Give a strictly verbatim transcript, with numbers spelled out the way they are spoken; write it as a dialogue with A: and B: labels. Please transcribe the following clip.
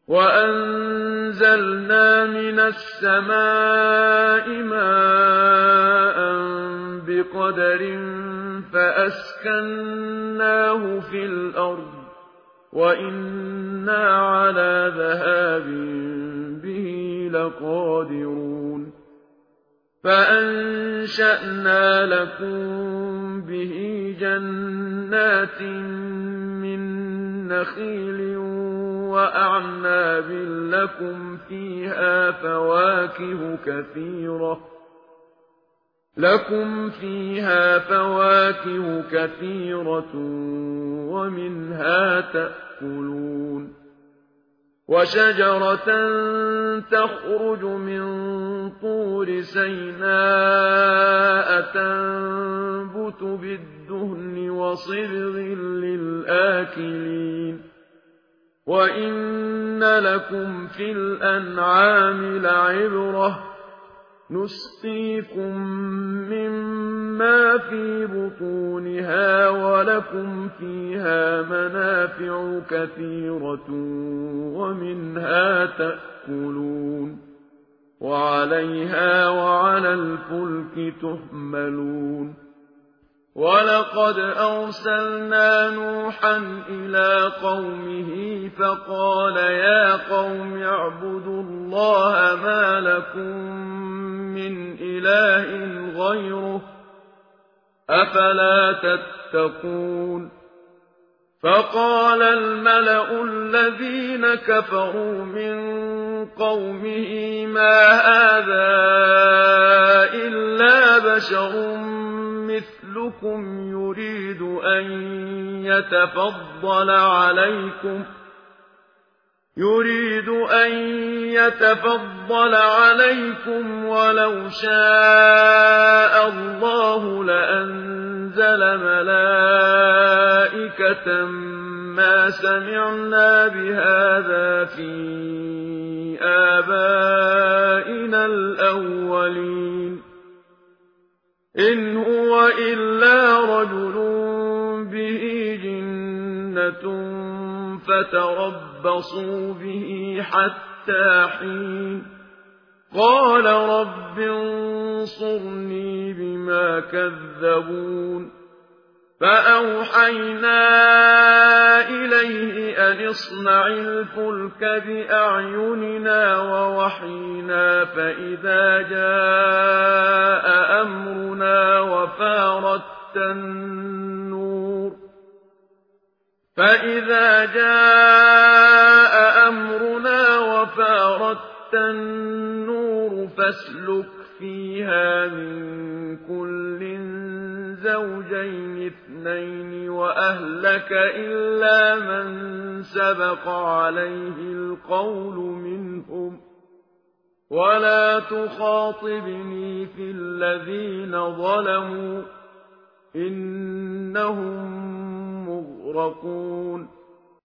A: وَأَنزَلْنَا مِنَ السَّمَاءِ مَاءً بِقَدَرٍ فَأَسْكَنَّاهُ فِي الْأَرْضِ وَإِنَّا عَلَى ذَهَابٍ بِهِ لَقَادِرُونَ فَأَنشَأْنَا لَكُم بِهِ جَنَّاتٍ مِّن نَّخِيلٍ وَأَعْنَابٍ لَّكُمْ فِيهَا فَوَاكِهُ كَثِيرَةٌ لَكُمْ فِيهَا فَوَاكِهُ كَثِيرَةٌ وَمِنْهَا تَأْكُلُونَ وَشَجَرَةً تَخْرُجُ مِن طُورِ سَيْنَاءَ تَنبُتُ بِالدُّهْنِ وَصِبْغٍ لِّلْآكِلِينَ وَإِنَّ لَكُمْ فِي الْأَنْعَامِ لَعِبْرَةً نُسْقِيكُم مِّمَّا فِي بُطُونِهَا وَلَكُمْ فِيهَا مَنَافِعُ كَثِيرَةٌ وَمِنْهَا تَأْكُلُونَ وَعَلَيْهَا وَعَلَى الْفُلْكِ تُحْمَلُونَ وَلَقَدْ أَرْسَلْنَا نُوحًا إِلَىٰ قَوْمِهِ فَقَالَ يَا قَوْمِ اعْبُدُوا اللَّهَ مَا لَكُم مِّنْ إِلَٰهٍ غَيْرُهُ أَفَلَا تَتَّقُونَ فَقَالَ الْمَلَأُ الَّذِينَ كَفَرُوا مِن قَوْمِهِ مَا هَٰذَا إِلَّا بَشَرٌ مِّثْلُكُمْ يُرِيدُ أَن يَتَفَضَّلَ عَلَيْكُمْ يُرِيدُ أَن يَتَفَضَّلَ عَلَيْكُمْ وَلَوْ شَاءَ اللَّهُ لَأَنزَلَ مَلَائِكَةً مَّا سَمِعْنَا بِهَٰذَا فِي آبَائِنَا الْأَوَّلِينَ إِنْ هُوَ إِلَّا رَجُلٌ بِهِ جِنَّةٌ فَتَرَبَّصُوا بِهِ حَتَّىٰ حِينٍ قَالَ رَبِّ انصُرْنِي بِمَا كَذَّبُونِ فَأَوْحَيْنَا إِلَيْهِ أَنِ اصْنَعِ الْفُلْكَ بِأَعْيُنِنَا وَوَحْيِنَا فَإِذَا جَاءَ أَمْرُنَا وَفَارَتِ النُّورُ فَإِذَا جَاءَ أَمْرُنَا وَفَارَتِ النُّورُ فَاسْلُكْ فِيهَا مِن كُلٍّ زَوْجَيْنِ اثْنَيْنِ وَأَهْلَكَ إِلَّا مَن سَبَقَ عَلَيْهِ الْقَوْلُ مِنْهُمْ وَلَا تُخَاطِبْنِي فِي الَّذِينَ ظَلَمُوا إِنَّهُم مُّغْرَقُونَ